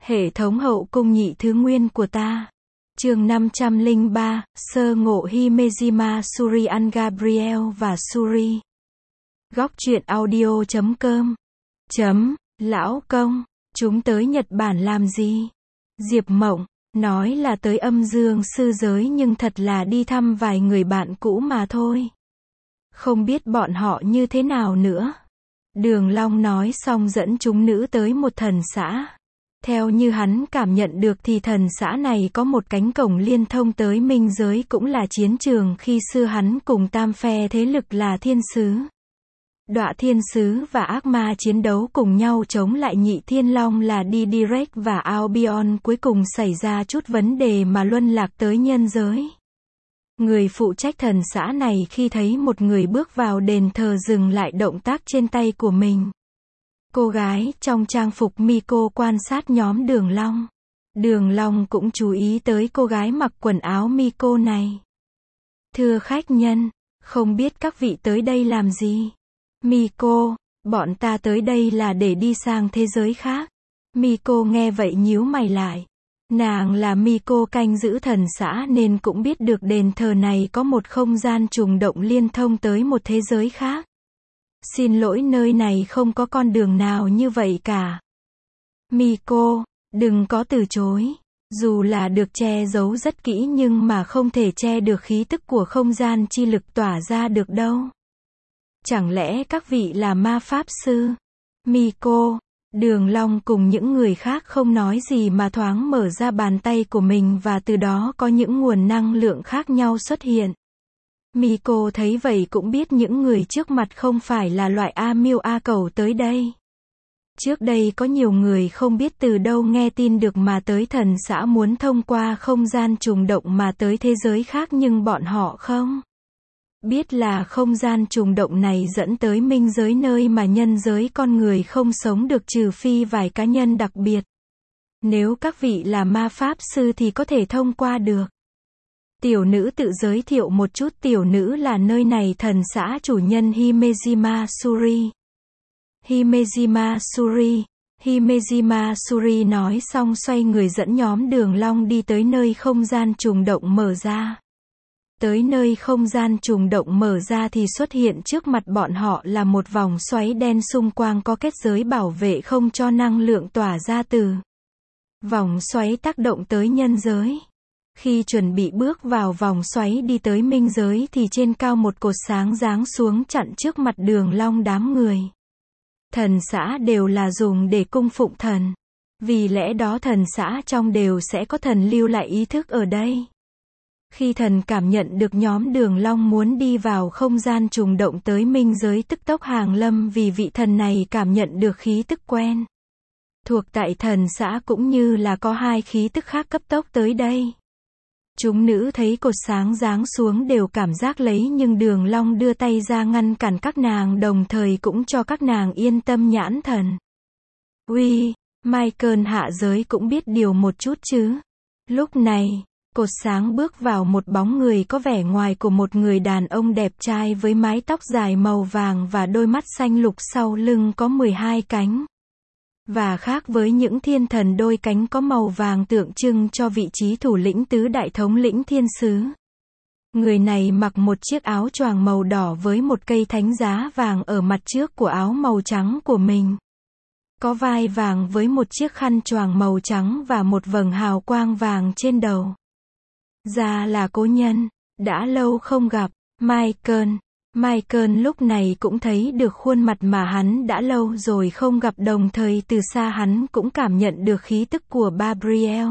Hệ thống hậu cung nhị thứ nguyên của ta. Chương 503, sơ ngộ Himejima Surian Gabriel và Suri. Góc truyện audio.com. Lão công, chúng tới Nhật Bản làm gì? Diệp Mộng, nói là tới âm dương sư giới nhưng thật là đi thăm vài người bạn cũ mà thôi. Không biết bọn họ như thế nào nữa. Đường Long nói xong dẫn chúng nữ tới một thần xã. Theo như hắn cảm nhận được thì thần xã này có một cánh cổng liên thông tới minh giới, cũng là chiến trường khi xưa hắn cùng tam phe thế lực là thiên sứ, Đọa thiên sứ và ác ma chiến đấu cùng nhau chống lại nhị thiên long là Direct và Albion, cuối cùng xảy ra chút vấn đề mà luân lạc tới nhân giới. Người phụ trách thần xã này khi thấy một người bước vào đền thờ dừng lại động tác trên tay của mình. Cô gái trong trang phục Miko quan sát nhóm Đường Long. Đường Long cũng chú ý tới cô gái mặc quần áo Miko này. Thưa khách nhân, không biết các vị tới đây làm gì? Miko, bọn ta tới đây là để đi sang thế giới khác. Miko nghe vậy nhíu mày lại. Nàng là Miko canh giữ thần xã nên cũng biết được đền thờ này có một không gian trùng động liên thông tới một thế giới khác. Xin lỗi, nơi này không có con đường nào như vậy cả. Miko, đừng có từ chối. Dù là được che giấu rất kỹ nhưng mà không thể che được khí tức của không gian chi lực tỏa ra được đâu. Chẳng lẽ các vị là ma pháp sư? Miko, Đường Long cùng những người khác không nói gì mà thoáng mở ra bàn tay của mình và từ đó có những nguồn năng lượng khác nhau xuất hiện. Miko thấy vậy cũng biết những người trước mặt không phải là loại A Miêu A Cẩu tới đây. Trước đây có nhiều người không biết từ đâu nghe tin được mà tới thần xã muốn thông qua không gian trùng động mà tới thế giới khác, nhưng bọn họ không biết là không gian trùng động này dẫn tới minh giới, nơi mà nhân giới con người không sống được trừ phi vài cá nhân đặc biệt. Nếu các vị là ma pháp sư thì có thể thông qua được. Tiểu nữ tự giới thiệu một chút, tiểu nữ là nơi này thần xã chủ nhân Himejima Suri. Himejima Suri. Himejima Suri nói xong xoay người dẫn nhóm Đường Long đi tới nơi không gian trùng động mở ra. Tới nơi không gian trùng động mở ra thì xuất hiện trước mặt bọn họ là một vòng xoáy đen, xung quanh có kết giới bảo vệ không cho năng lượng tỏa ra từ vòng xoáy tác động tới nhân giới. Khi chuẩn bị bước vào vòng xoáy đi tới minh giới thì trên cao một cột sáng giáng xuống chặn trước mặt Đường Long đám người. Thần xã đều là dùng để cung phụng thần. Vì lẽ đó thần xã trong đều sẽ có thần lưu lại ý thức ở đây. Khi thần cảm nhận được nhóm Đường Long muốn đi vào không gian trùng động tới minh giới, tức tốc hàng lâm, vì vị thần này cảm nhận được khí tức quen thuộc tại thần xã cũng như là có hai khí tức khác cấp tốc tới đây. Chúng nữ thấy cột sáng giáng xuống đều cảm giác lấy, nhưng Đường Long đưa tay ra ngăn cản các nàng, đồng thời cũng cho các nàng yên tâm nhãn thần. Uy, Michael hạ giới cũng biết điều một chút chứ. Lúc này, cột sáng bước vào một bóng người có vẻ ngoài của một người đàn ông đẹp trai với mái tóc dài màu vàng và đôi mắt xanh lục, sau lưng có 12 cánh. Và khác với những thiên thần đôi cánh có màu vàng tượng trưng cho vị trí thủ lĩnh tứ đại thống lĩnh thiên sứ. Người này mặc một chiếc áo choàng màu đỏ với một cây thánh giá vàng ở mặt trước của áo màu trắng của mình. Có vai vàng với một chiếc khăn choàng màu trắng và một vầng hào quang vàng trên đầu. Ra là cố nhân, đã lâu không gặp, Michael. Michael lúc này cũng thấy được khuôn mặt mà hắn đã lâu rồi không gặp, đồng thời từ xa hắn cũng cảm nhận được khí tức của Gabriel.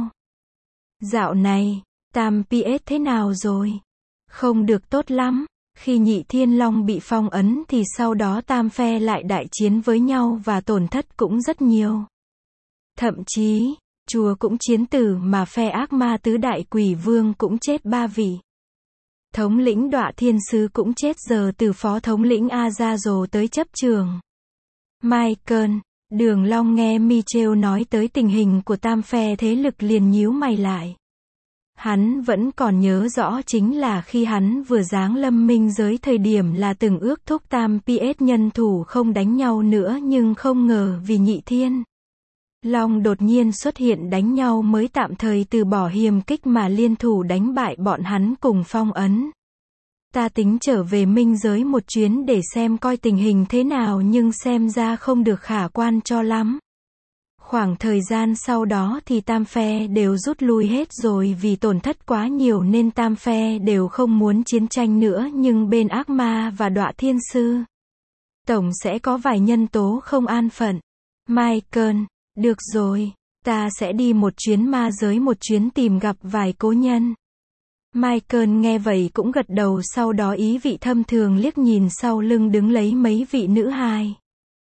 Dạo này, Tam PS thế nào rồi? Không được tốt lắm. Khi nhị thiên long bị phong ấn thì sau đó tam phe lại đại chiến với nhau và tổn thất cũng rất nhiều. Thậm chí, chùa cũng chiến tử mà phe ác ma tứ đại quỷ vương cũng chết 3 vị. Thống lĩnh Đọa thiên sứ cũng chết, giờ từ phó thống lĩnh Azazel tới chấp trường. Michael, Đường Long nghe Michael nói tới tình hình của tam phe thế lực liền nhíu mày lại. Hắn vẫn còn nhớ rõ chính là khi hắn vừa giáng lâm minh giới thời điểm là từng ước thúc tam PS nhân thủ không đánh nhau nữa, nhưng không ngờ vì nhị thiên Long đột nhiên xuất hiện đánh nhau mới tạm thời từ bỏ hiềm kích mà liên thủ đánh bại bọn hắn cùng phong ấn. Ta tính trở về minh giới một chuyến để xem coi tình hình thế nào nhưng xem ra không được khả quan cho lắm. Khoảng thời gian sau đó thì tam phe đều rút lui hết rồi vì tổn thất quá nhiều nên tam phe đều không muốn chiến tranh nữa nhưng bên ác ma và đọa thiên sư tổng sẽ có vài nhân tố không an phận. Michael, được rồi, ta sẽ đi một chuyến ma giới một chuyến tìm gặp vài cố nhân. Michael nghe vậy cũng gật đầu sau đó ý vị thâm thường liếc nhìn sau lưng đứng lấy mấy vị nữ hài.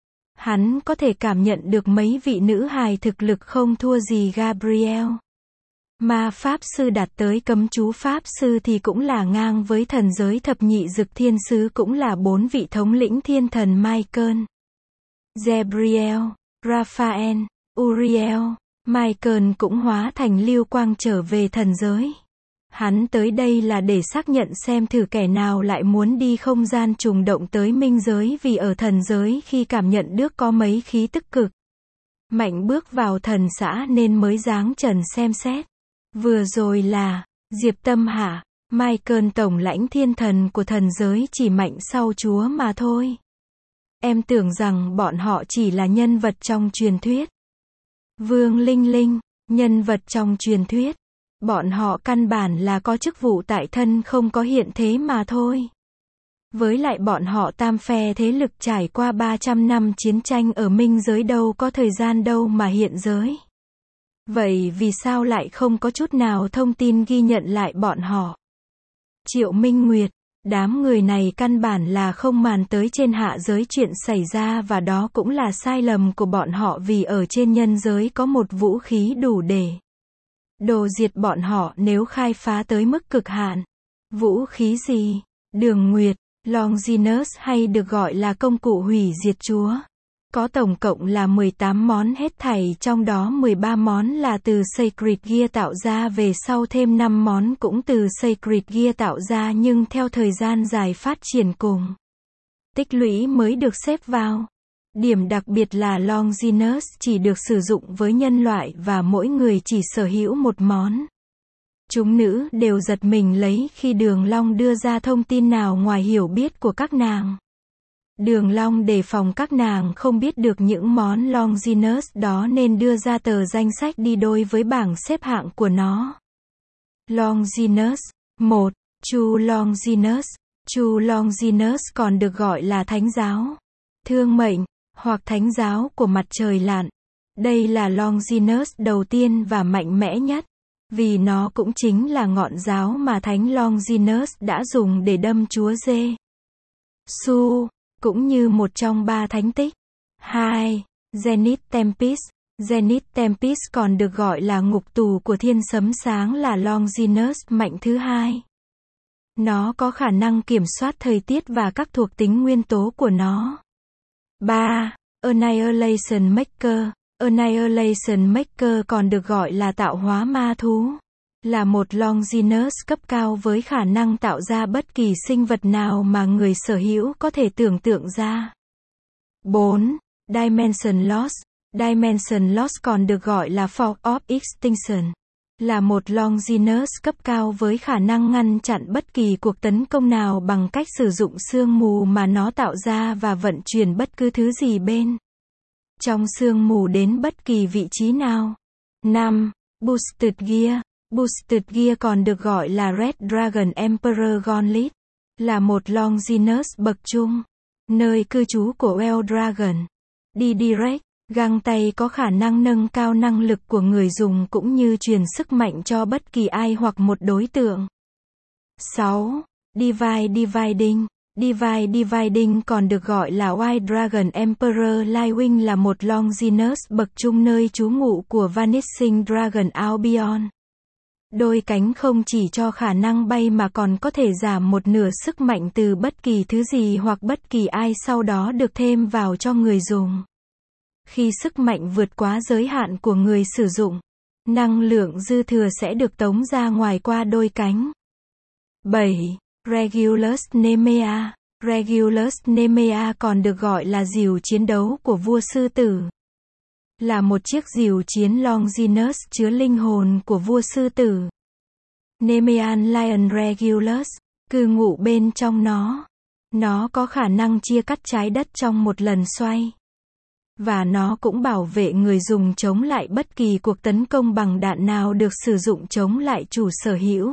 Hắn có thể cảm nhận được mấy vị nữ hài thực lực không thua gì Gabriel. Ma Pháp Sư đạt tới cấm chú Pháp Sư thì cũng là ngang với thần giới thập nhị dực thiên sứ cũng là 4 vị thống lĩnh thiên thần Michael, Gabriel, Raphael, Uriel. Michael cũng hóa thành lưu quang trở về thần giới. Hắn tới đây là để xác nhận xem thử kẻ nào lại muốn đi không gian trùng động tới minh giới vì ở thần giới khi cảm nhận được có mấy khí tức cực mạnh bước vào thần xã nên mới giáng trần xem xét. Vừa rồi là Diệp Tâm hả? Michael tổng lãnh thiên thần của thần giới chỉ mạnh sau Chúa mà thôi. Em tưởng rằng bọn họ chỉ là nhân vật trong truyền thuyết. Vương Linh Linh, nhân vật trong truyền thuyết. Bọn họ căn bản là có chức vụ tại thân không có hiện thế mà thôi. Với lại bọn họ tam phe thế lực trải qua 300 năm chiến tranh ở minh giới đâu có thời gian đâu mà hiện giới. Vậy vì sao lại không có chút nào thông tin ghi nhận lại bọn họ? Triệu Minh Nguyệt, đám người này căn bản là không màn tới trên hạ giới chuyện xảy ra và đó cũng là sai lầm của bọn họ vì ở trên nhân giới có một vũ khí đủ để đồ diệt bọn họ nếu khai phá tới mức cực hạn. Vũ khí gì? Đường Nguyệt, Longinus hay được gọi là công cụ hủy diệt chúa. Có tổng cộng là 18 món hết thảy trong đó 13 món là từ Sacred Gear tạo ra về sau thêm 5 món cũng từ Sacred Gear tạo ra nhưng theo thời gian dài phát triển cùng tích lũy mới được xếp vào. Điểm đặc biệt là Longinus chỉ được sử dụng với nhân loại và mỗi người chỉ sở hữu một món. Chúng nữ đều giật mình lấy khi Đường Long đưa ra thông tin nào ngoài hiểu biết của các nàng. Đường Long đề phòng các nàng không biết được những món Longinus đó nên đưa ra tờ danh sách đi đôi với bảng xếp hạng của nó. Longinus 1. Chu Longinus. Chu Longinus còn được gọi là Thánh giáo, Thương mệnh, hoặc Thánh giáo của mặt trời lặn. Đây là Longinus đầu tiên và mạnh mẽ nhất, vì nó cũng chính là ngọn giáo mà Thánh Longinus đã dùng để đâm chúa Giê-xu, cũng như một trong 3 thánh tích. 2. Zenith Tempest. Zenith Tempest còn được gọi là ngục tù của thiên sấm sáng là Longinus mạnh thứ hai. Nó có khả năng kiểm soát thời tiết và các thuộc tính nguyên tố của nó. 3. Annihilation Maker. Annihilation Maker còn được gọi là tạo hóa ma thú, là một Longinus cấp cao với khả năng tạo ra bất kỳ sinh vật nào mà người sở hữu có thể tưởng tượng ra. 4. Dimension Loss. Dimension Loss còn được gọi là Fog of Extinction, là một Longinus cấp cao với khả năng ngăn chặn bất kỳ cuộc tấn công nào bằng cách sử dụng sương mù mà nó tạo ra và vận chuyển bất cứ thứ gì bên trong sương mù đến bất kỳ vị trí nào. 5. Boosted Gear. Boosted Gear còn được gọi là Red Dragon Emperor Gauntlet, là một Longinus bậc trung, nơi cư trú của Well Dragon. Đi direct, găng tay có khả năng nâng cao năng lực của người dùng cũng như truyền sức mạnh cho bất kỳ ai hoặc một đối tượng. 6. Divide Dividing. Divide Dividing còn được gọi là White Dragon Emperor Lightwing là một Longinus bậc trung nơi trú ngụ của Vanishing Dragon Albion. Đôi cánh không chỉ cho khả năng bay mà còn có thể giảm một nửa sức mạnh từ bất kỳ thứ gì hoặc bất kỳ ai sau đó được thêm vào cho người dùng. Khi sức mạnh vượt quá giới hạn của người sử dụng, năng lượng dư thừa sẽ được tống ra ngoài qua đôi cánh. 7. Regulus Nemea. Regulus Nemea còn được gọi là diều chiến đấu của vua sư tử, là một chiếc rìu chiến Longinus chứa linh hồn của vua sư tử. Nemean Lion Regulus, cư ngụ bên trong nó. Nó có khả năng chia cắt trái đất trong một lần xoay. Và nó cũng bảo vệ người dùng chống lại bất kỳ cuộc tấn công bằng đạn nào được sử dụng chống lại chủ sở hữu.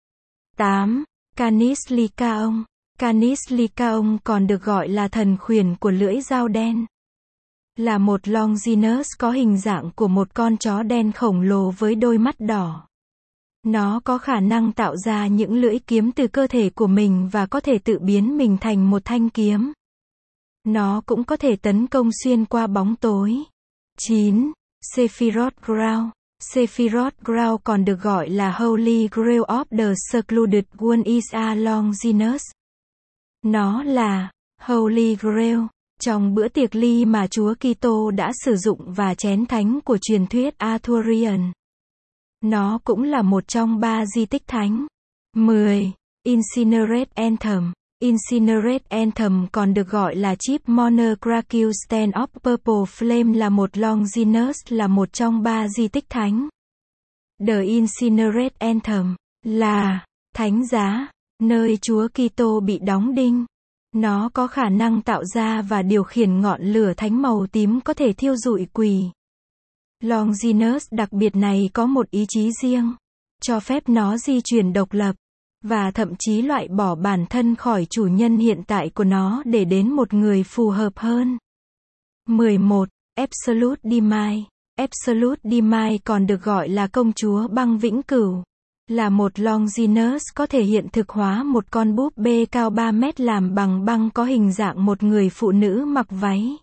8. Canis Lycaon. Canis Lycaon còn được gọi là thần khuyển của lưỡi dao đen. Là một Longinus có hình dạng của một con chó đen khổng lồ với đôi mắt đỏ. Nó có khả năng tạo ra những lưỡi kiếm từ cơ thể của mình và có thể tự biến mình thành một thanh kiếm. Nó cũng có thể tấn công xuyên qua bóng tối. 9. Sephiroth Graal. Sephiroth Graal còn được gọi là Holy Grail of the Secluded One is a Longinus. Nó là Holy Grail trong bữa tiệc ly mà Chúa Kitô đã sử dụng và chén thánh của truyền thuyết Arthurian. Nó cũng là một trong 3 di tích thánh. 10. Incinerate Anthem. Incinerate Anthem còn được gọi là Chief Mourner Krakius Stand of Purple Flame là một Longinus là một trong 3 di tích thánh. The Incinerate Anthem là thánh giá, nơi Chúa Kitô bị đóng đinh. Nó có khả năng tạo ra và điều khiển ngọn lửa thánh màu tím có thể thiêu rụi quỷ. Longinus đặc biệt này có một ý chí riêng, cho phép nó di chuyển độc lập, và thậm chí loại bỏ bản thân khỏi chủ nhân hiện tại của nó để đến một người phù hợp hơn. 11. Absolute Demise. Absolute Demise còn được gọi là công chúa băng vĩnh cửu. Là một Longinus có thể hiện thực hóa một con búp bê cao 3 mét làm bằng băng có hình dạng một người phụ nữ mặc váy.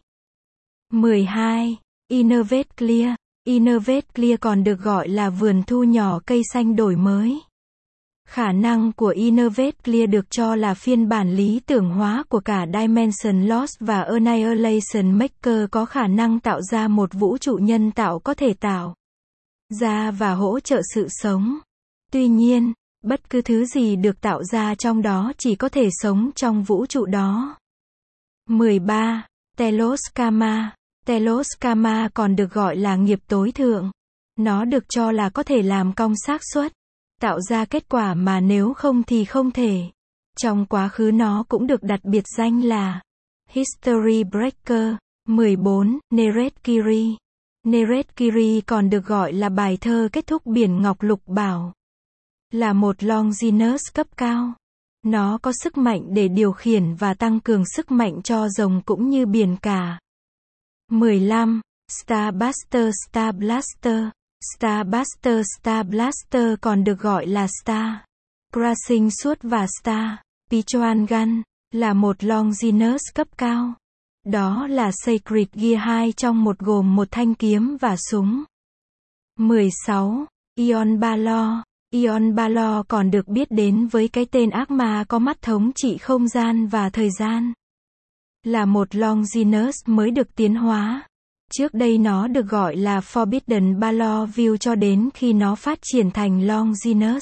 12. Innervate Clear. Innervate Clear còn được gọi là vườn thu nhỏ cây xanh đổi mới. Khả năng của Innervate Clear được cho là phiên bản lý tưởng hóa của cả Dimension Lost và Annihilation Maker có khả năng tạo ra một vũ trụ nhân tạo có thể tạo ra và hỗ trợ sự sống. Tuy nhiên, bất cứ thứ gì được tạo ra trong đó chỉ có thể sống trong vũ trụ đó. 13. Telos Karma. Telos Karma còn được gọi là nghiệp tối thượng. Nó được cho là có thể làm cong xác suất, tạo ra kết quả mà nếu không thì không thể. Trong quá khứ nó cũng được đặt biệt danh là History Breaker. 14. Neretkiri. Neretkiri còn được gọi là bài thơ kết thúc biển Ngọc Lục Bảo. Là một Longinus cấp cao. Nó có sức mạnh để điều khiển và tăng cường sức mạnh cho rồng cũng như biển cả. 15. Starbuster Star Blaster. Starbuster Star Blaster còn được gọi là Star Crashing Sword và Star Pichoan Gun, là một Longinus cấp cao. Đó là Sacred Gear 2 trong một gồm một thanh kiếm và súng. 16. Ion Balor. Ion Balor còn được biết đến với cái tên ác ma có mắt thống trị không gian và thời gian. Là một Longinus mới được tiến hóa. Trước đây nó được gọi là Forbidden Balor View cho đến khi nó phát triển thành Longinus.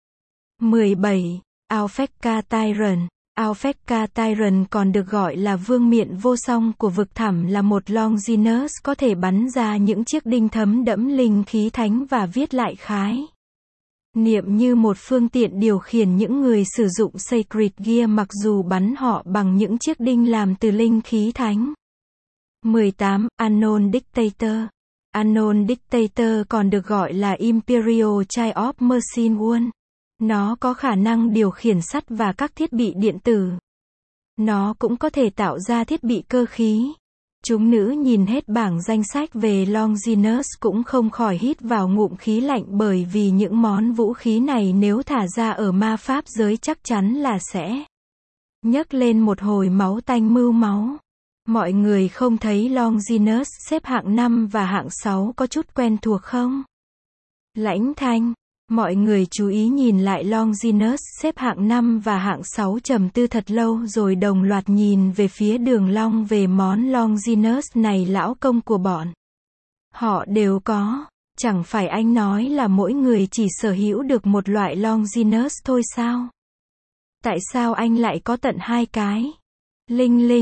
17. Alphekka Tyrant. Alphekka Tyrant còn được gọi là vương miện vô song của vực thẳm là một Longinus có thể bắn ra những chiếc đinh thấm đẫm linh khí thánh và viết lại khái niệm như một phương tiện điều khiển những người sử dụng Sacred Gear mặc dù bắn họ bằng những chiếc đinh làm từ linh khí thánh. 18. Unknown Dictator. Unknown Dictator còn được gọi là Imperial Child of Machine One. Nó có khả năng điều khiển sắt và các thiết bị điện tử. Nó cũng có thể tạo ra thiết bị cơ khí. Chúng nữ nhìn hết bảng danh sách về Longinus cũng không khỏi hít vào ngụm khí lạnh bởi vì những món vũ khí này nếu thả ra ở ma pháp giới chắc chắn là sẽ nhấc lên một hồi máu tanh mưu máu. Mọi người không thấy Longinus xếp hạng 5 và hạng 6 có chút quen thuộc không? Lãnh Thanh. Mọi người chú ý nhìn lại Longinus xếp hạng 5 và hạng 6 trầm tư thật lâu rồi đồng loạt nhìn về phía Đường Long về món Longinus này lão công của bọn. Họ đều có. Chẳng phải anh nói là mỗi người chỉ sở hữu được một loại Longinus thôi sao? Tại sao anh lại có tận 2 cái? Linh Linh.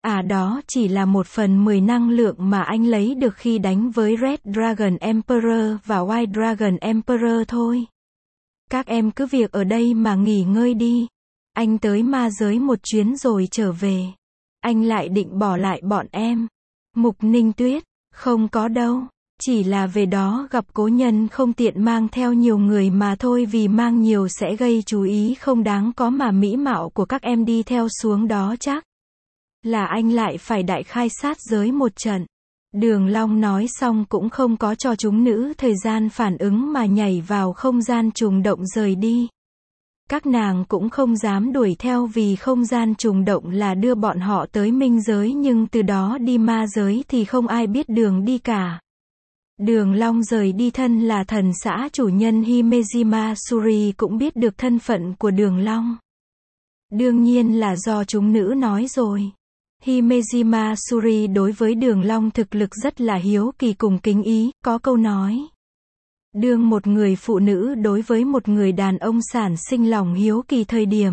Đó chỉ là 1/10 năng lượng mà anh lấy được khi đánh với Red Dragon Emperor và White Dragon Emperor thôi. Các em cứ việc ở đây mà nghỉ ngơi đi. Anh tới ma giới một chuyến rồi trở về. Anh lại định bỏ lại bọn em. Mục Ninh Tuyết, không có đâu. Chỉ là về đó gặp cố nhân không tiện mang theo nhiều người mà thôi, vì mang nhiều sẽ gây chú ý không đáng có mà mỹ mạo của các em đi theo xuống đó chắc là anh lại phải đại khai sát giới một trận. Đường Long nói xong cũng không có cho chúng nữ thời gian phản ứng mà nhảy vào không gian trùng động rời đi. Các nàng cũng không dám đuổi theo vì không gian trùng động là đưa bọn họ tới minh giới, nhưng từ đó đi ma giới thì không ai biết đường đi cả. Đường Long rời đi, thân là thần xã chủ nhân Himejima Suri cũng biết được thân phận của Đường Long. Đương nhiên là do chúng nữ nói rồi. Himejima Suri đối với Đường Long thực lực rất là hiếu kỳ cùng kính ý, có câu nói. Đương một người phụ nữ đối với một người đàn ông sản sinh lòng hiếu kỳ thời điểm.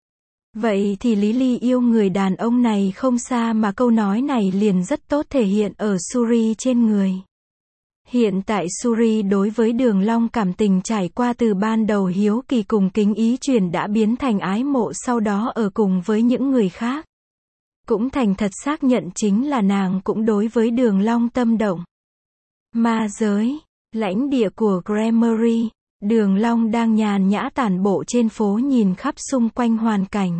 Vậy thì Lý Ly yêu người đàn ông này không xa, mà câu nói này liền rất tốt thể hiện ở Suri trên người. Hiện tại Suri đối với Đường Long cảm tình trải qua từ ban đầu hiếu kỳ cùng kính ý chuyển đã biến thành ái mộ, sau đó ở cùng với những người khác. Cũng thành thật xác nhận chính là nàng cũng đối với Đường Long tâm động. Ma giới, lãnh địa của Gremory, Đường Long đang nhàn nhã tản bộ trên phố nhìn khắp xung quanh hoàn cảnh.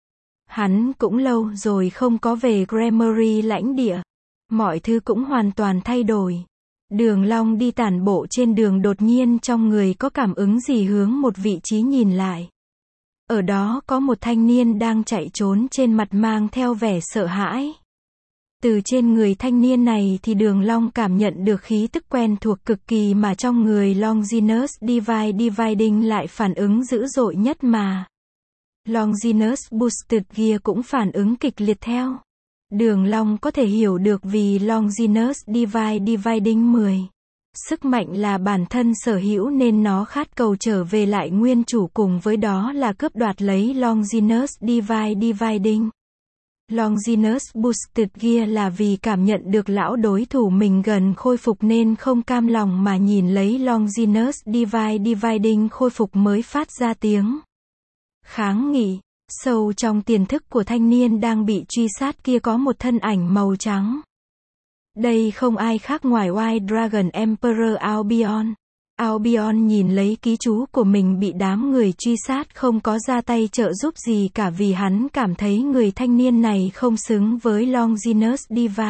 Hắn cũng lâu rồi không có về Gremory lãnh địa. Mọi thứ cũng hoàn toàn thay đổi. Đường Long đi tản bộ trên đường, đột nhiên trong người có cảm ứng gì, hướng một vị trí nhìn lại. Ở đó có một thanh niên đang chạy trốn, trên mặt mang theo vẻ sợ hãi. Từ trên người thanh niên này thì Đường Long cảm nhận được khí tức quen thuộc cực kỳ, mà trong người Longinus Dividing lại phản ứng dữ dội nhất mà. Longinus Boosted Gear cũng phản ứng kịch liệt theo. Đường Long có thể hiểu được vì Longinus Dividing 10. Sức mạnh là bản thân sở hữu nên nó khát cầu trở về lại nguyên chủ, cùng với đó là cướp đoạt lấy Longinus Dividing. Longinus Boosted Gear là vì cảm nhận được lão đối thủ mình gần khôi phục nên không cam lòng mà nhìn lấy Longinus Dividing khôi phục mới phát ra tiếng kháng nghị. Sâu trong tiềm thức của thanh niên đang bị truy sát kia có một thân ảnh màu trắng. Đây không ai khác ngoài White Dragon Emperor Albion. Albion nhìn lấy ký chú của mình bị đám người truy sát, không có ra tay trợ giúp gì cả vì hắn cảm thấy người thanh niên này không xứng với Longinus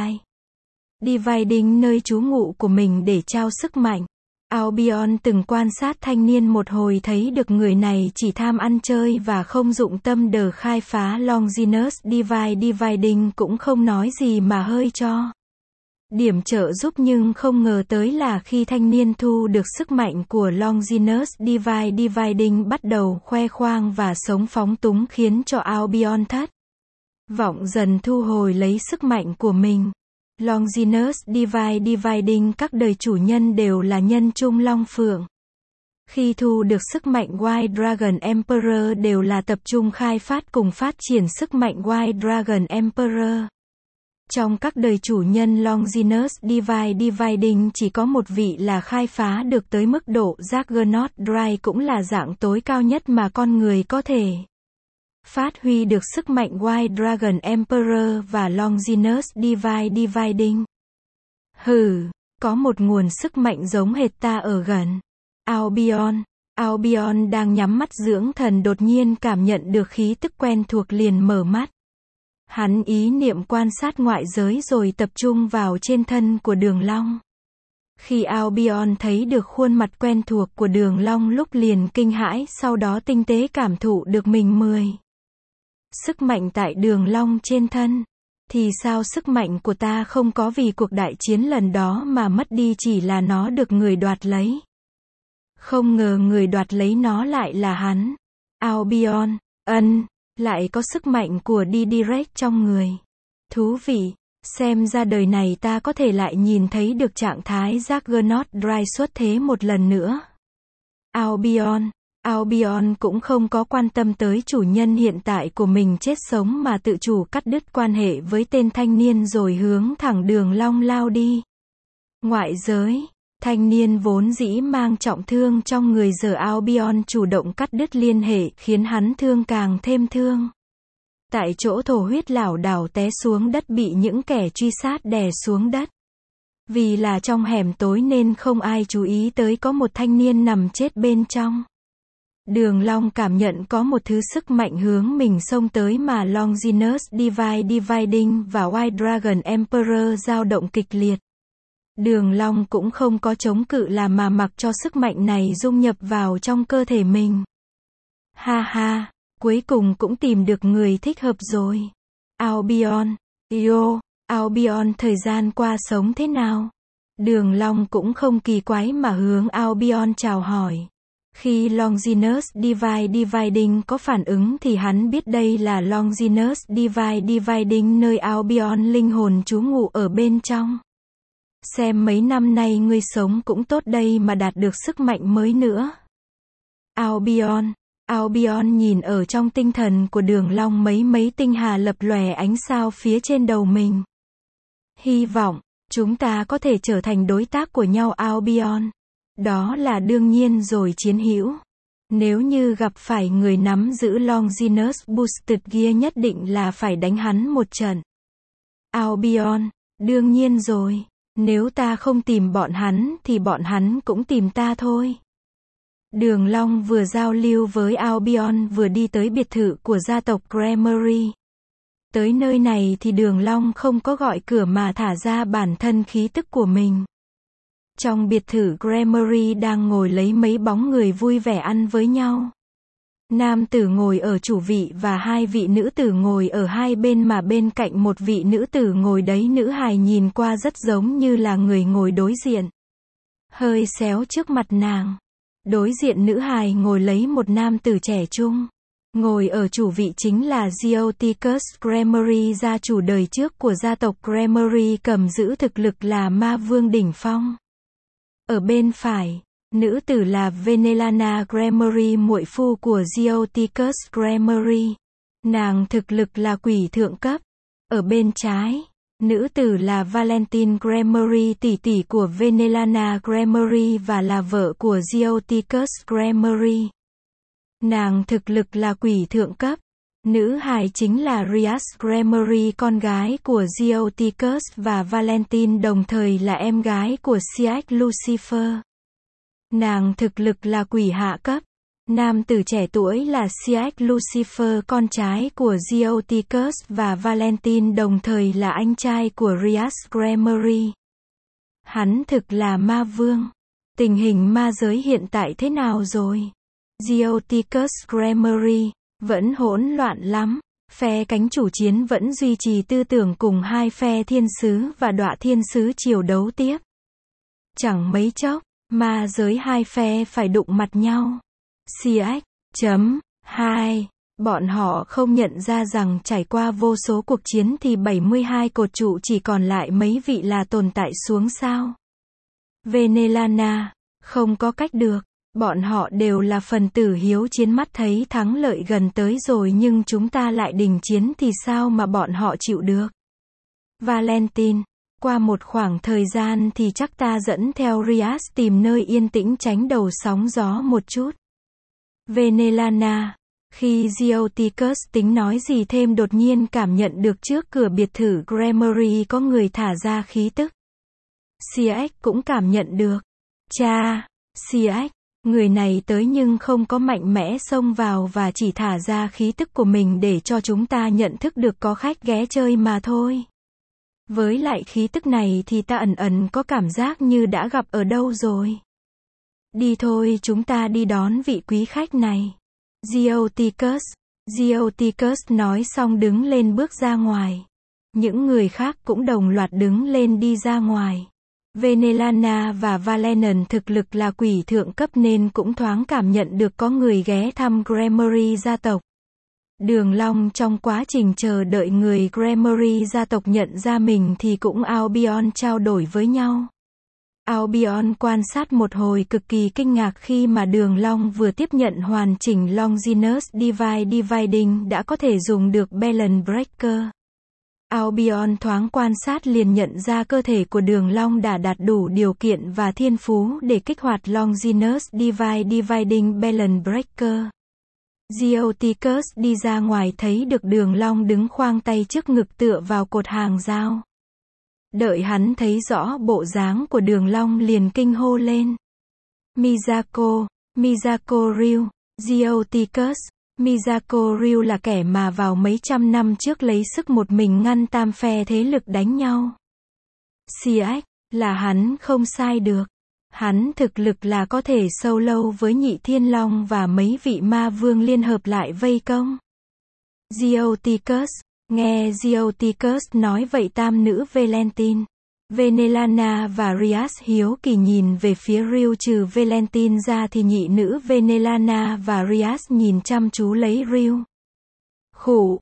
Dividing nơi trú ngụ của mình để trao sức mạnh. Albion từng quan sát thanh niên một hồi, thấy được người này chỉ tham ăn chơi và không dụng tâm đờ khai phá Longinus Dividing cũng không nói gì mà hơi cho điểm trợ giúp, nhưng không ngờ tới là khi thanh niên thu được sức mạnh của Longinus Dividing bắt đầu khoe khoang và sống phóng túng, khiến cho Albion thất vọng, dần thu hồi lấy sức mạnh của mình. Longinus Dividing các đời chủ nhân đều là nhân trung long phượng. Khi thu được sức mạnh White Dragon Emperor đều là tập trung khai phát cùng phát triển sức mạnh White Dragon Emperor. Trong các đời chủ nhân Longinus Dividing chỉ có một vị là khai phá được tới mức độ Juggernaut Drive, cũng là dạng tối cao nhất mà con người có thể phát huy được sức mạnh White Dragon Emperor và Longinus Dividing. Có một nguồn sức mạnh giống hệt ta ở gần. Albion đang nhắm mắt dưỡng thần, đột nhiên cảm nhận được khí tức quen thuộc liền mở mắt. Hắn ý niệm quan sát ngoại giới rồi tập trung vào trên thân của Đường Long. Khi Albion thấy được khuôn mặt quen thuộc của Đường Long lúc liền kinh hãi, sau đó tinh tế cảm thụ được mình 10 sức mạnh tại Đường Long trên thân. Thì sao sức mạnh của ta không có vì cuộc đại chiến lần đó mà mất đi, chỉ là nó được người đoạt lấy. Không ngờ người đoạt lấy nó lại là hắn. Albion, lại có sức mạnh của Direct trong người. Thú vị, xem ra đời này ta có thể lại nhìn thấy được trạng thái Juggernaut Drive xuất thế một lần nữa. Albion, Albion cũng không có quan tâm tới chủ nhân hiện tại của mình chết sống mà tự chủ cắt đứt quan hệ với tên thanh niên rồi hướng thẳng Đường Long lao đi. Ngoại giới, thanh niên vốn dĩ mang trọng thương trong người giờ Albion chủ động cắt đứt liên hệ khiến hắn thương càng thêm thương. Tại chỗ thổ huyết lảo đảo té xuống đất bị những kẻ truy sát đè xuống đất. Vì là trong hẻm tối nên không ai chú ý tới có một thanh niên nằm chết bên trong. Đường Long cảm nhận có một thứ sức mạnh hướng mình xông tới mà Longinus Divine Dividing và White Dragon Emperor dao động kịch liệt. Đường Long cũng không có chống cự mà mặc cho sức mạnh này dung nhập vào trong cơ thể mình. Ha ha, cuối cùng cũng tìm được người thích hợp rồi. Albion, Albion thời gian qua sống thế nào? Đường Long cũng không kỳ quái mà hướng Albion chào hỏi. Khi Longinus Divine Dividing có phản ứng thì hắn biết đây là Longinus Divine Dividing nơi Albion linh hồn trú ngụ ở bên trong. Xem mấy năm nay ngươi sống cũng tốt đây mà đạt được sức mạnh mới nữa. Albion nhìn ở trong tinh thần của Đường Long mấy tinh hà lập lòe ánh sao phía trên đầu mình. Hy vọng, chúng ta có thể trở thành đối tác của nhau Albion. Đó là đương nhiên rồi chiến hữu. Nếu như gặp phải người nắm giữ Longinus Boosted Gear nhất định là phải đánh hắn một trận. Albion, đương nhiên rồi. Nếu ta không tìm bọn hắn thì bọn hắn cũng tìm ta thôi. Đường Long vừa giao lưu với Albion vừa đi tới biệt thự của gia tộc Gremory. Tới nơi này thì Đường Long không có gọi cửa mà thả ra bản thân khí tức của mình. Trong biệt thự Gremory đang ngồi lấy mấy bóng người vui vẻ ăn với nhau. Nam tử ngồi ở chủ vị và hai vị nữ tử ngồi ở hai bên mà bên cạnh một vị nữ tử ngồi đấy nữ hài nhìn qua rất giống như là người ngồi đối diện. Hơi xéo trước mặt nàng. Đối diện nữ hài ngồi lấy một nam tử trẻ trung. Ngồi ở chủ vị chính là Geoticus Gremory gia chủ đời trước của gia tộc Gremory cầm giữ thực lực là ma vương đỉnh phong. Ở bên phải, nữ tử là Venelana Gremory muội phu của Geoticus Gremory. Nàng thực lực là quỷ thượng cấp. Ở bên trái, nữ tử là Valentine Gremory tỷ tỷ của Venelana Gremory và là vợ của Geoticus Gremory. Nàng thực lực là quỷ thượng cấp. Nữ hài chính là Rias Gremory con gái của Geoticus và Valentine đồng thời là em gái của Siac Lucifer. Nàng thực lực là quỷ hạ cấp. Nam tử trẻ tuổi là Siac Lucifer con trai của Geoticus và Valentine đồng thời là anh trai của Rias Gremory. Hắn thực là ma vương. Tình hình ma giới hiện tại thế nào rồi? Geoticus Gremory vẫn hỗn loạn lắm. Phe cánh chủ chiến vẫn duy trì tư tưởng cùng hai phe thiên sứ và đọa thiên sứ chiều đấu tiếp. Chẳng mấy chốc, ma giới hai phe phải đụng mặt nhau. CX.2 Bọn họ không nhận ra rằng trải qua vô số cuộc chiến thì 72 cột trụ chỉ còn lại mấy vị là tồn tại xuống sao. Venelana, không có cách được. Bọn họ đều là phần tử hiếu chiến mắt thấy thắng lợi gần tới rồi nhưng chúng ta lại đình chiến thì sao mà bọn họ chịu được. Valentine, qua một khoảng thời gian thì chắc ta dẫn theo Rias tìm nơi yên tĩnh tránh đầu sóng gió một chút. Venelana, khi Geoticus tính nói gì thêm đột nhiên cảm nhận được trước cửa biệt thự Gremory có người thả ra khí tức. CX cũng cảm nhận được. Cha, CX. Người này tới nhưng không có mạnh mẽ xông vào và chỉ thả ra khí tức của mình để cho chúng ta nhận thức được có khách ghé chơi mà thôi. Với lại khí tức này thì ta ẩn có cảm giác như đã gặp ở đâu rồi. Đi thôi chúng ta đi đón vị quý khách này. Geoticus nói xong đứng lên bước ra ngoài. Những người khác cũng đồng loạt đứng lên đi ra ngoài. Venelana và Valenon thực lực là quỷ thượng cấp nên cũng thoáng cảm nhận được có người ghé thăm Gremory gia tộc. Đường Long trong quá trình chờ đợi người Gremory gia tộc nhận ra mình thì cũng Albion trao đổi với nhau. Albion quan sát một hồi cực kỳ kinh ngạc khi mà đường long vừa tiếp nhận hoàn chỉnh Longinus Divide Dividing đã có thể dùng được Balance Breaker. Albion thoáng quan sát liền nhận ra cơ thể của đường long đã đạt đủ điều kiện và thiên phú để kích hoạt Longinus Divide Dividing Balance Breaker. Geoticus đi ra ngoài thấy được đường long đứng khoang tay trước ngực tựa vào cột hàng rào. Đợi hắn thấy rõ bộ dáng của đường long liền kinh hô lên. Miyako Ryu, Geoticus. Miyako Ryu là kẻ mà vào mấy trăm năm trước lấy sức một mình ngăn tam phe thế lực đánh nhau. CX, là hắn không sai được. Hắn thực lực là có thể solo với Nhị Thiên Long và mấy vị ma vương liên hợp lại vây công. Geoticus, nghe Geoticus nói vậy tam nữ Valentine, Venelana và Rias hiếu kỳ nhìn về phía Ryu, trừ Valentine ra thì nhị nữ Venelana và Rias nhìn chăm chú lấy Ryu. Khủ,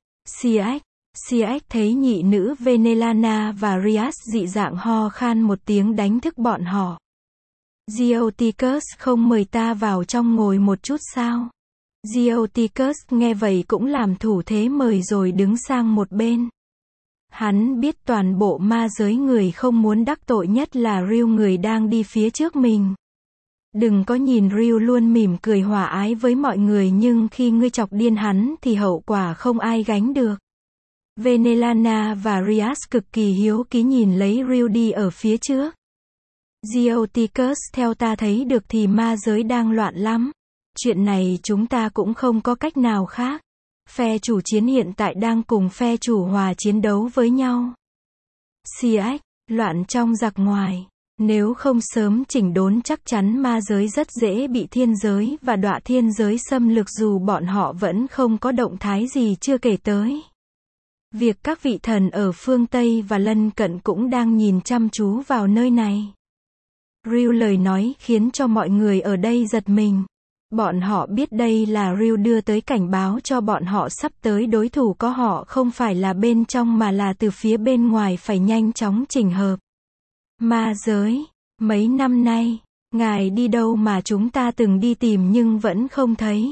CX thấy nhị nữ Venelana và Rias dị dạng ho khan một tiếng đánh thức bọn họ. Geoticus không mời ta vào trong ngồi một chút sao? Geoticus nghe vậy cũng làm thủ thế mời rồi đứng sang một bên. Hắn biết toàn bộ ma giới người không muốn đắc tội nhất là Ryu, người đang đi phía trước mình. Đừng có nhìn Ryu luôn mỉm cười hòa ái với mọi người nhưng khi ngươi chọc điên hắn thì hậu quả không ai gánh được. Venelana và Rias cực kỳ hiếu kỳ nhìn lấy Ryu đi ở phía trước. Geoticus, theo ta thấy được thì ma giới đang loạn lắm. Chuyện này chúng ta cũng không có cách nào khác. Phe chủ chiến hiện tại đang cùng phe chủ hòa chiến đấu với nhau. CX, loạn trong giặc ngoài. Nếu không sớm chỉnh đốn chắc chắn ma giới rất dễ bị thiên giới và đọa thiên giới xâm lược, dù bọn họ vẫn không có động thái gì chưa kể tới việc các vị thần ở phương Tây và lân cận cũng đang nhìn chăm chú vào nơi này. Ryu lời nói khiến cho mọi người ở đây giật mình. Bọn họ biết đây là Ryu đưa tới cảnh báo cho bọn họ sắp tới đối thủ có họ không phải là bên trong mà là từ phía bên ngoài, phải nhanh chóng chỉnh hợp. Ma giới, mấy năm nay, ngài đi đâu mà chúng ta từng đi tìm nhưng vẫn không thấy?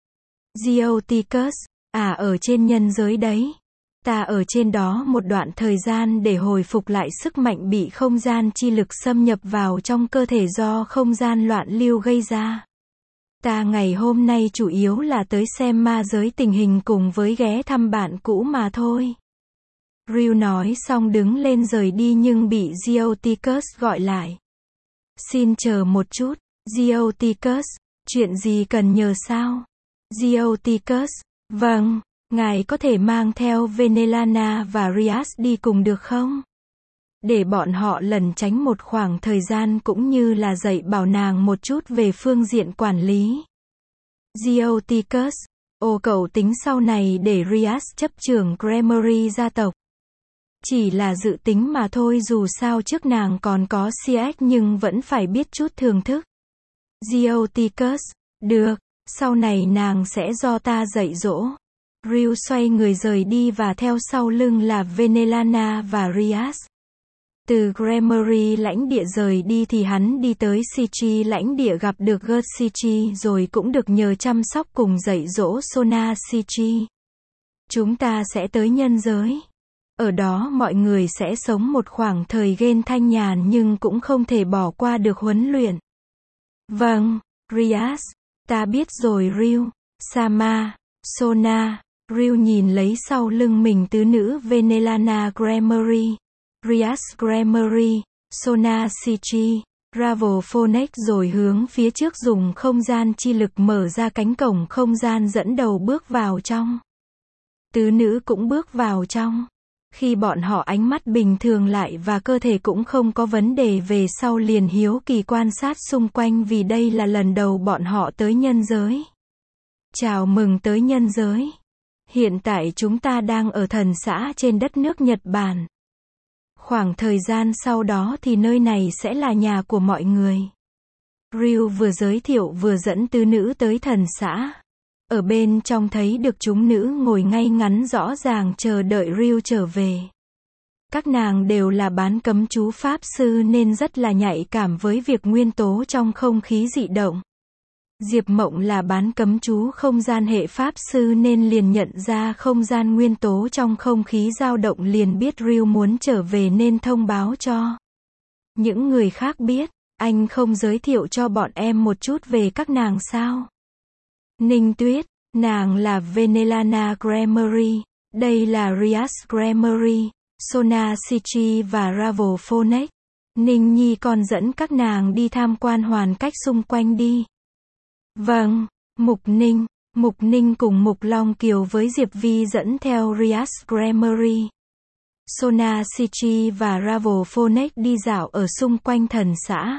Geoticus, ở trên nhân giới đấy. Ta ở trên đó một đoạn thời gian để hồi phục lại sức mạnh bị không gian chi lực xâm nhập vào trong cơ thể do không gian loạn lưu gây ra. Ta ngày hôm nay chủ yếu là tới xem ma giới tình hình cùng với ghé thăm bạn cũ mà thôi. Ryu nói xong đứng lên rời đi nhưng bị Geoticus gọi lại. Xin chờ một chút, Geoticus, chuyện gì cần nhờ sao? Geoticus, vâng, ngài có thể mang theo Venelana và Rias đi cùng được không? Để bọn họ lẩn tránh một khoảng thời gian cũng như là dạy bảo nàng một chút về phương diện quản lý. Geoticus, cậu tính sau này để Rias chấp trưởng Gremory gia tộc. Chỉ là dự tính mà thôi, dù sao trước nàng còn có CX nhưng vẫn phải biết chút thưởng thức. Geoticus, được, sau này nàng sẽ do ta dạy dỗ. Ryu xoay người rời đi và theo sau lưng là Venelana và Rias. Từ Gremory lãnh địa rời đi thì hắn đi tới Sichi lãnh địa, gặp được Gert Sichi rồi cũng được nhờ chăm sóc cùng dạy dỗ Sona Sichi. Chúng ta sẽ tới nhân giới. Ở đó mọi người sẽ sống một khoảng thời gian thanh nhàn nhưng cũng không thể bỏ qua được huấn luyện. Vâng, Rias, ta biết rồi Ryu. Sama, Sona. Ryu nhìn lấy sau lưng mình tứ nữ Venelana Gremory, Rias Gremory, Sona Sichi, Ravophonex rồi hướng phía trước dùng không gian chi lực mở ra cánh cổng không gian dẫn đầu bước vào trong. Tứ nữ cũng bước vào trong. Khi bọn họ ánh mắt bình thường lại và cơ thể cũng không có vấn đề về sau liền hiếu kỳ quan sát xung quanh vì đây là lần đầu bọn họ tới nhân giới. Chào mừng tới nhân giới. Hiện tại chúng ta đang ở thần xã trên đất nước Nhật Bản. Khoảng thời gian sau đó thì nơi này sẽ là nhà của mọi người. Ryu vừa giới thiệu vừa dẫn tứ nữ tới thần xã. Ở bên trong thấy được chúng nữ ngồi ngay ngắn rõ ràng chờ đợi Ryu trở về. Các nàng đều là bán cấm chú pháp sư nên rất là nhạy cảm với việc nguyên tố trong không khí dị động. Diệp Mộng là bán cấm chú không gian hệ pháp sư nên liền nhận ra không gian nguyên tố trong không khí dao động, liền biết Ryu muốn trở về nên thông báo cho những người khác biết. Anh không giới thiệu cho bọn em một chút về các nàng sao? Ninh Tuyết, nàng là Venelana Gremory, đây là Rias Gremory, Sona Sichi và Ravophonex. Ninh Nhi con dẫn các nàng đi tham quan hoàn cách xung quanh đi. Vâng, Mục Ninh cùng Mục Long Kiều với Diệp Vi dẫn theo Rias Gremory, Sona Sichi và Ravophonex đi dạo ở xung quanh thần xã.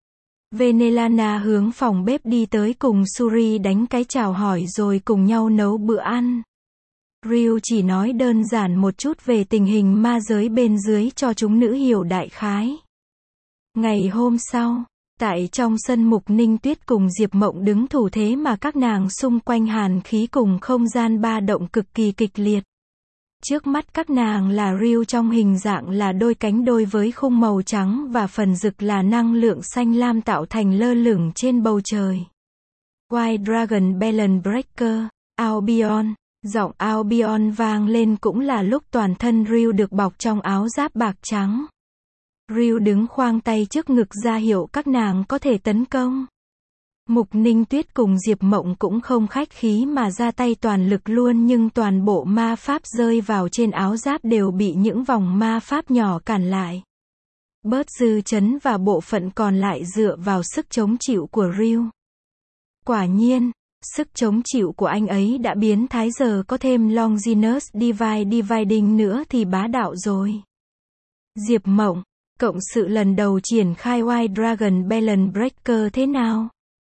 Venelana hướng phòng bếp đi tới cùng Suri đánh cái chào hỏi rồi cùng nhau nấu bữa ăn. Ryu chỉ nói đơn giản một chút về tình hình ma giới bên dưới cho chúng nữ hiểu đại khái. Ngày hôm sau, tại trong sân, Mục Ninh Tuyết cùng Diệp Mộng đứng thủ thế mà các nàng xung quanh hàn khí cùng không gian ba động cực kỳ kịch liệt. Trước mắt các nàng là Ryu trong hình dạng là đôi cánh đôi với khung màu trắng và phần rực là năng lượng xanh lam tạo thành lơ lửng trên bầu trời. White Dragon Balance Breaker, Albion. Giọng Albion vang lên cũng là lúc toàn thân Ryu được bọc trong áo giáp bạc trắng. Ryu đứng khoang tay trước ngực ra hiệu các nàng có thể tấn công. Mục Ninh Tuyết cùng Diệp Mộng cũng không khách khí mà ra tay toàn lực luôn, nhưng toàn bộ ma pháp rơi vào trên áo giáp đều bị những vòng ma pháp nhỏ cản lại. Bớt dư chấn và bộ phận còn lại dựa vào sức chống chịu của Ryu. Quả nhiên, sức chống chịu của anh ấy đã biến thái, giờ có thêm Longinus Dividing nữa thì bá đạo rồi. Diệp Mộng, cộng sự lần đầu triển khai White Dragon Balance Breaker thế nào?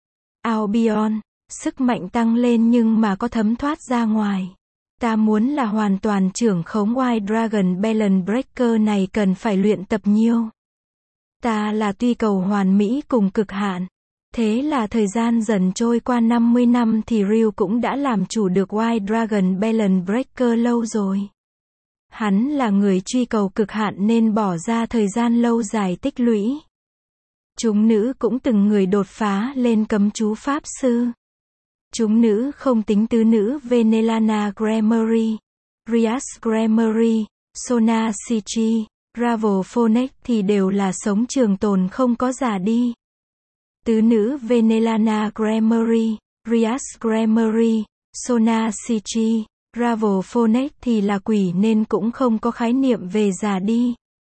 Albion, sức mạnh tăng lên nhưng mà có thấm thoát ra ngoài. Ta muốn là hoàn toàn trưởng khống White Dragon Balance Breaker này cần phải luyện tập nhiều. Ta là tuy cầu hoàn mỹ cùng cực hạn. Thế là thời gian dần trôi qua 50 năm thì Ryu cũng đã làm chủ được White Dragon Balance Breaker lâu rồi. Hắn là người truy cầu cực hạn nên bỏ ra thời gian lâu dài tích lũy. Chúng nữ cũng từng người đột phá lên cấm chú pháp sư. Chúng nữ không tính tứ nữ Venelana Gremory, Rias Gremory, Sona Sichi, Ravophonex thì đều là sống trường tồn không có già đi. Tứ nữ Venelana Gremory, Rias Gremory, Sona Sichi, Ravophonex thì là quỷ nên cũng không có khái niệm về già đi.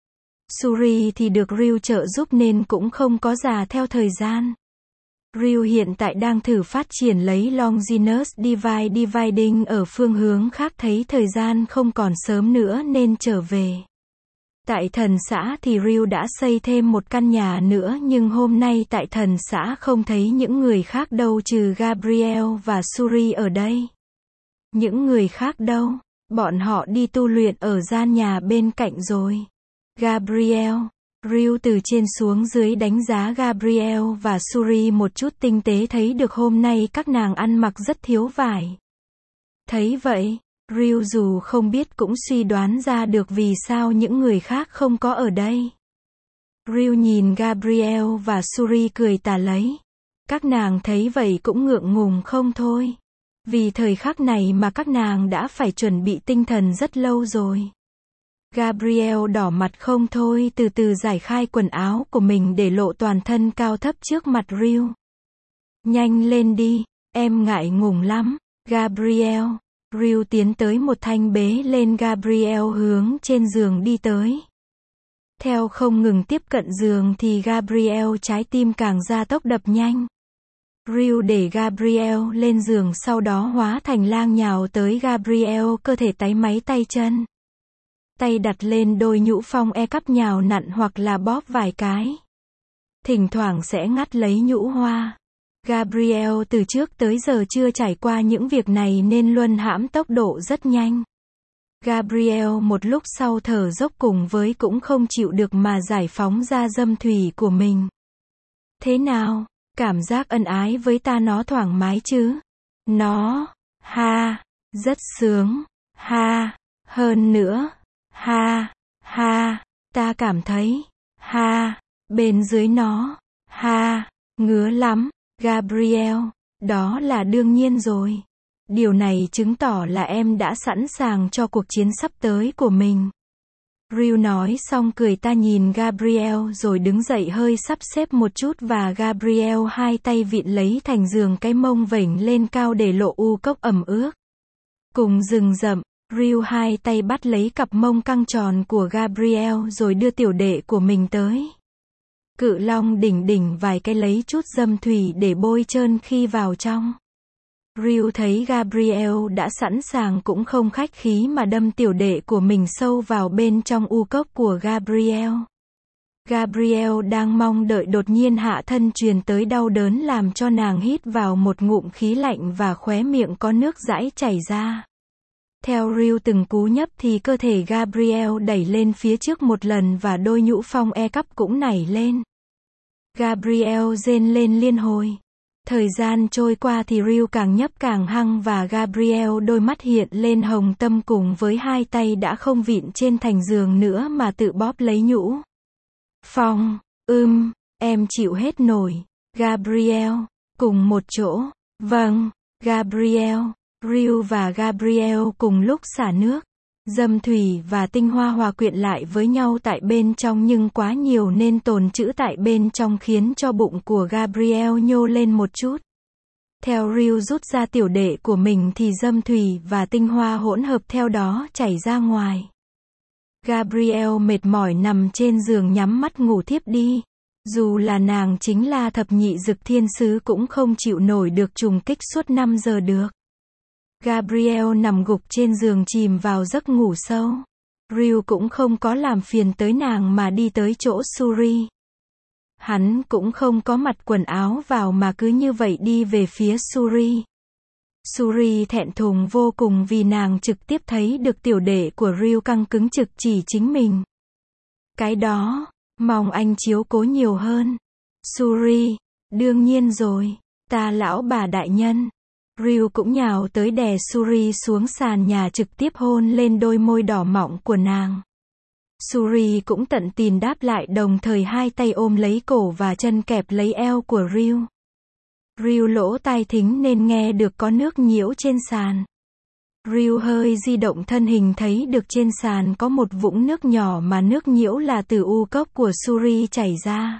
Suri thì được Ryu trợ giúp nên cũng không có già theo thời gian. Ryu hiện tại đang thử phát triển lấy Longinus Dividing ở phương hướng khác, thấy thời gian không còn sớm nữa nên trở về. Tại thần xã thì Ryu đã xây thêm một căn nhà nữa, nhưng hôm nay tại thần xã không thấy những người khác đâu trừ Gabriel và Suri ở đây. Những người khác đâu? Bọn họ đi tu luyện ở gian nhà bên cạnh rồi. Gabriel, Ryu từ trên xuống dưới đánh giá Gabriel và Suri một chút tinh tế, thấy được hôm nay các nàng ăn mặc rất thiếu vải. Thấy vậy, Ryu dù không biết cũng suy đoán ra được vì sao những người khác không có ở đây. Ryu nhìn Gabriel và Suri cười tà lấy. Các nàng thấy vậy cũng ngượng ngùng không thôi. Vì thời khắc này mà các nàng đã phải chuẩn bị tinh thần rất lâu rồi. Gabriel đỏ mặt không thôi, từ từ giải khai quần áo của mình để lộ toàn thân cao thấp trước mặt Ryu. Nhanh lên đi, em ngại ngùng lắm. Gabriel. Ryu tiến tới một thanh bế lên Gabriel hướng trên giường đi tới. Theo không ngừng tiếp cận giường thì Gabriel trái tim càng gia tốc đập nhanh. Ryu để Gabriel lên giường, sau đó hóa thành lang nhào tới Gabriel, cơ thể táy máy tay chân. Tay đặt lên đôi nhũ phong cắp nhào nặn hoặc là bóp vài cái. Thỉnh thoảng sẽ ngắt lấy nhũ hoa. Gabriel từ trước tới giờ chưa trải qua những việc này nên luân hãm tốc độ rất nhanh. Gabriel một lúc sau thở dốc cùng với cũng không chịu được mà giải phóng ra dâm thủy của mình. Thế nào? Cảm giác ân ái với ta nó thoải mái chứ? Nó, ha, rất sướng, ha, hơn nữa, ha, Ha, ta cảm thấy, ha, bên dưới nó, ha, ngứa lắm, Gabriel, đó là đương nhiên rồi. Điều này chứng tỏ là em đã sẵn sàng cho cuộc chiến sắp tới của mình. Ryu nói xong cười ta nhìn Gabriel rồi đứng dậy hơi sắp xếp một chút và Gabriel hai tay vịn lấy thành giường cái mông vểnh lên cao để lộ u cốc ẩm ướt. Cùng rừng rậm, Ryu hai tay bắt lấy cặp mông căng tròn của Gabriel rồi đưa tiểu đệ của mình tới. Cự long đỉnh vài cái lấy chút dâm thủy để bôi trơn khi vào trong. Ryu thấy Gabriel đã sẵn sàng cũng không khách khí mà đâm tiểu đệ của mình sâu vào bên trong u cốc của Gabriel. Gabriel đang mong đợi đột nhiên hạ thân truyền tới đau đớn làm cho nàng hít vào một ngụm khí lạnh và khóe miệng có nước dãi chảy ra. Theo Ryu từng cú nhấp thì cơ thể Gabriel đẩy lên phía trước một lần và đôi nhũ phong E cấp cũng nảy lên. Gabriel rên lên liên hồi. Thời gian trôi qua thì Ryu càng nhấp càng hăng và Gabriel đôi mắt hiện lên hồng tâm cùng với hai tay đã không vịn trên thành giường nữa mà tự bóp lấy nhũ. Phong, em chịu hết nổi. Gabriel, cùng một chỗ. Vâng, Gabriel. Ryu và Gabriel cùng lúc xả nước. Dâm thủy và tinh hoa hòa quyện lại với nhau tại bên trong nhưng quá nhiều nên tồn trữ tại bên trong khiến cho bụng của Gabriel nhô lên một chút. Theo Ryu rút ra tiểu đệ của mình thì dâm thủy và tinh hoa hỗn hợp theo đó chảy ra ngoài. Gabriel mệt mỏi nằm trên giường nhắm mắt ngủ thiếp đi. Dù là nàng chính là thập nhị dực thiên sứ cũng không chịu nổi được trùng kích suốt 5 giờ được. Gabriel nằm gục trên giường chìm vào giấc ngủ sâu. Ryu cũng không có làm phiền tới nàng mà đi tới chỗ Suri. Hắn cũng không có mặc quần áo vào mà cứ như vậy đi về phía Suri. Suri thẹn thùng vô cùng vì nàng trực tiếp thấy được tiểu đệ của Ryu căng cứng trực chỉ chính mình. Cái đó, mong anh chiếu cố nhiều hơn. Suri, đương nhiên rồi, ta lão bà đại nhân. Ryu cũng nhào tới đè Suri xuống sàn nhà trực tiếp hôn lên đôi môi đỏ mọng của nàng. Suri cũng tận tình đáp lại đồng thời hai tay ôm lấy cổ và chân kẹp lấy eo của Ryu. Ryu lỗ tai thính nên nghe được có nước nhiễu trên sàn. Ryu hơi di động thân hình thấy được trên sàn có một vũng nước nhỏ mà nước nhiễu là từ u cốc của Suri chảy ra.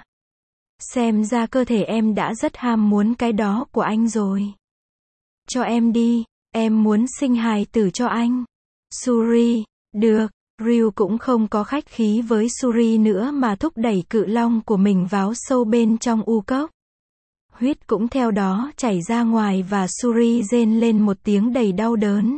Xem ra cơ thể em đã rất ham muốn cái đó của anh rồi. Cho em đi, em muốn sinh hài tử cho anh. Suri, được. Ryu cũng không có khách khí với Suri nữa mà thúc đẩy cự long của mình vào sâu bên trong u cốc. Huyết cũng theo đó chảy ra ngoài và Suri rên lên một tiếng đầy đau đớn.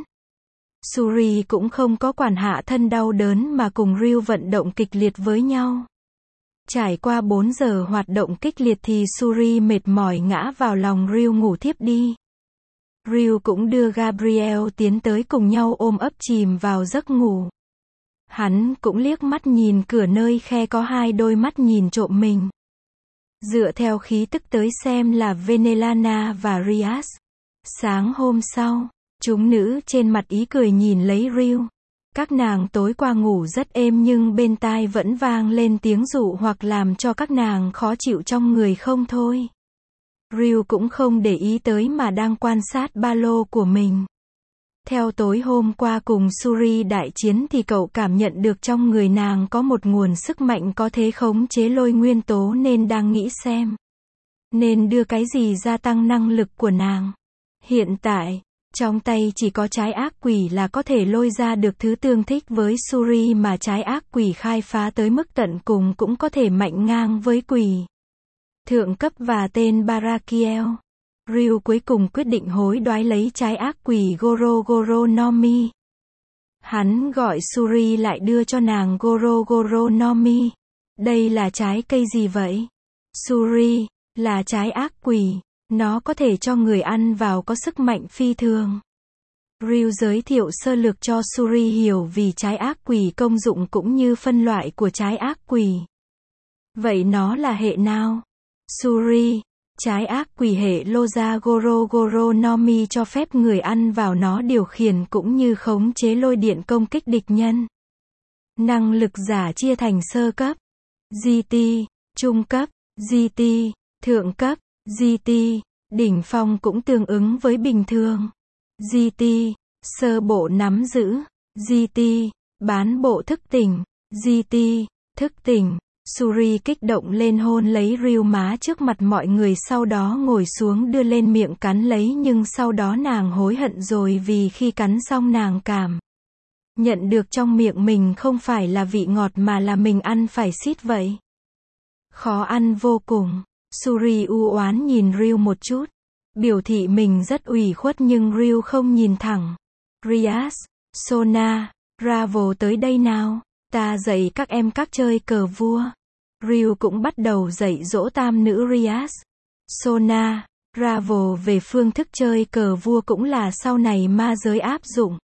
Suri cũng không có quản hạ thân đau đớn mà cùng Ryu vận động kịch liệt với nhau. Trải qua 4 giờ hoạt động kịch liệt thì Suri mệt mỏi ngã vào lòng Ryu ngủ thiếp đi. Ryu cũng đưa Gabriel tiến tới cùng nhau ôm ấp chìm vào giấc ngủ. Hắn cũng liếc mắt nhìn cửa nơi khe có hai đôi mắt nhìn trộm mình. Dựa theo khí tức tới xem là Venelana và Rias. Sáng hôm sau, chúng nữ trên mặt ý cười nhìn lấy Ryu. Các nàng tối qua ngủ rất êm nhưng bên tai vẫn vang lên tiếng dụ hoặc làm cho các nàng khó chịu trong người không thôi. Ryu cũng không để ý tới mà đang quan sát ba lô của mình. Theo tối hôm qua cùng Suri đại chiến thì cậu cảm nhận được trong người nàng có một nguồn sức mạnh có thể khống chế lôi nguyên tố nên đang nghĩ xem nên đưa cái gì gia tăng năng lực của nàng. Hiện tại, trong tay chỉ có trái ác quỷ là có thể lôi ra được thứ tương thích với Suri mà trái ác quỷ khai phá tới mức tận cùng cũng có thể mạnh ngang với quỷ thượng cấp và tên Barakiel. Ryu cuối cùng quyết định hối đoái lấy trái ác quỷ Goro Goro no Mi. Hắn gọi Suri lại đưa cho nàng Goro Goro no Mi. Đây là trái cây gì vậy? Suri, là trái ác quỷ. Nó có thể cho người ăn vào có sức mạnh phi thường. Ryu giới thiệu sơ lược cho Suri hiểu vì trái ác quỷ công dụng cũng như phân loại của trái ác quỷ. Vậy nó là hệ nào? Suri, trái ác quỷ hệ Loja Goro Goro no Mi cho phép người ăn vào nó điều khiển cũng như khống chế lôi điện công kích địch nhân. Năng lực giả chia thành sơ cấp, GT, trung cấp, GT, thượng cấp, GT, đỉnh phong cũng tương ứng với bình thường. GT, sơ bộ nắm giữ, GT, bán bộ thức tỉnh, GT, thức tỉnh. Suri kích động lên hôn lấy Ryu má trước mặt mọi người, sau đó ngồi xuống đưa lên miệng cắn lấy, nhưng sau đó nàng hối hận rồi vì khi cắn xong nàng cảm nhận được trong miệng mình không phải là vị ngọt mà là mình ăn phải xít vậy. Khó ăn vô cùng. Suri u oán nhìn Ryu một chút, biểu thị mình rất ủy khuất nhưng Ryu không nhìn thẳng. Rias, Sona, Bravo tới đây nào, ta dạy các em các chơi cờ vua. Ryu cũng bắt đầu dạy dỗ tam nữ Rias, Sona, Bravo về phương thức chơi cờ vua, cũng là sau này ma giới áp dụng.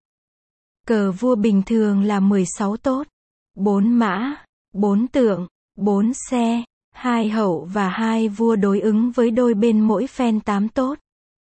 Cờ vua bình thường là 16 tốt, 4 mã, 4 tượng, 4 xe, 2 hậu và 2 vua đối ứng với đôi bên mỗi phen 8 tốt.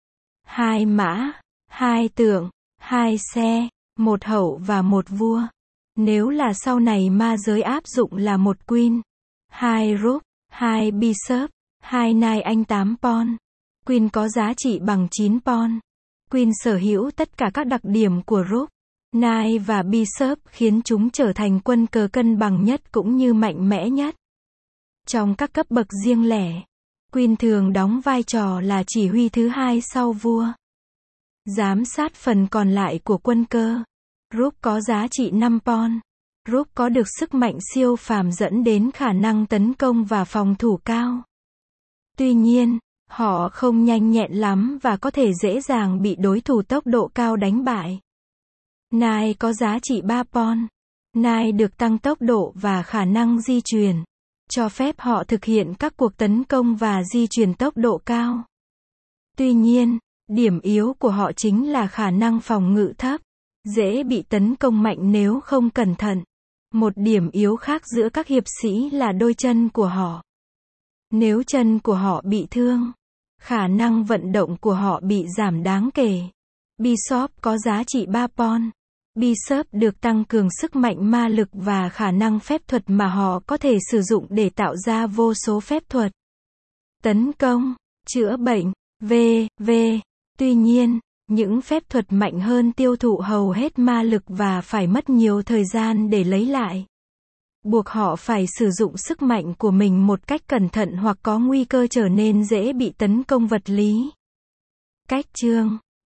2 mã, 2 tượng, 2 xe, 1 hậu và 1 vua. Nếu là sau này ma giới áp dụng là 1 queen, 2 rook, 2 bishop, 2 knight anh 8 pawn. Queen có giá trị bằng 9 pawn. Queen sở hữu tất cả các đặc điểm của rook, knight và bishop khiến chúng trở thành quân cờ cân bằng nhất cũng như mạnh mẽ nhất. Trong các cấp bậc riêng lẻ, Queen thường đóng vai trò là chỉ huy thứ hai sau vua, giám sát phần còn lại của quân cơ. Rook có giá trị 5 pawn. Rook có được sức mạnh siêu phàm dẫn đến khả năng tấn công và phòng thủ cao. Tuy nhiên, họ không nhanh nhẹn lắm và có thể dễ dàng bị đối thủ tốc độ cao đánh bại. Knight có giá trị 3 pawn. Knight được tăng tốc độ và khả năng di chuyển, cho phép họ thực hiện các cuộc tấn công và di chuyển tốc độ cao. Tuy nhiên, điểm yếu của họ chính là khả năng phòng ngự thấp, dễ bị tấn công mạnh nếu không cẩn thận. Một điểm yếu khác giữa các hiệp sĩ là đôi chân của họ. Nếu chân của họ bị thương, khả năng vận động của họ bị giảm đáng kể. Bishop có giá trị 3 pawn. Bishop được tăng cường sức mạnh ma lực và khả năng phép thuật mà họ có thể sử dụng để tạo ra vô số phép thuật. Tấn công, chữa bệnh, v.v. Tuy nhiên, những phép thuật mạnh hơn tiêu thụ hầu hết ma lực và phải mất nhiều thời gian để lấy lại. Buộc họ phải sử dụng sức mạnh của mình một cách cẩn thận hoặc có nguy cơ trở nên dễ bị tấn công vật lý. Cách chương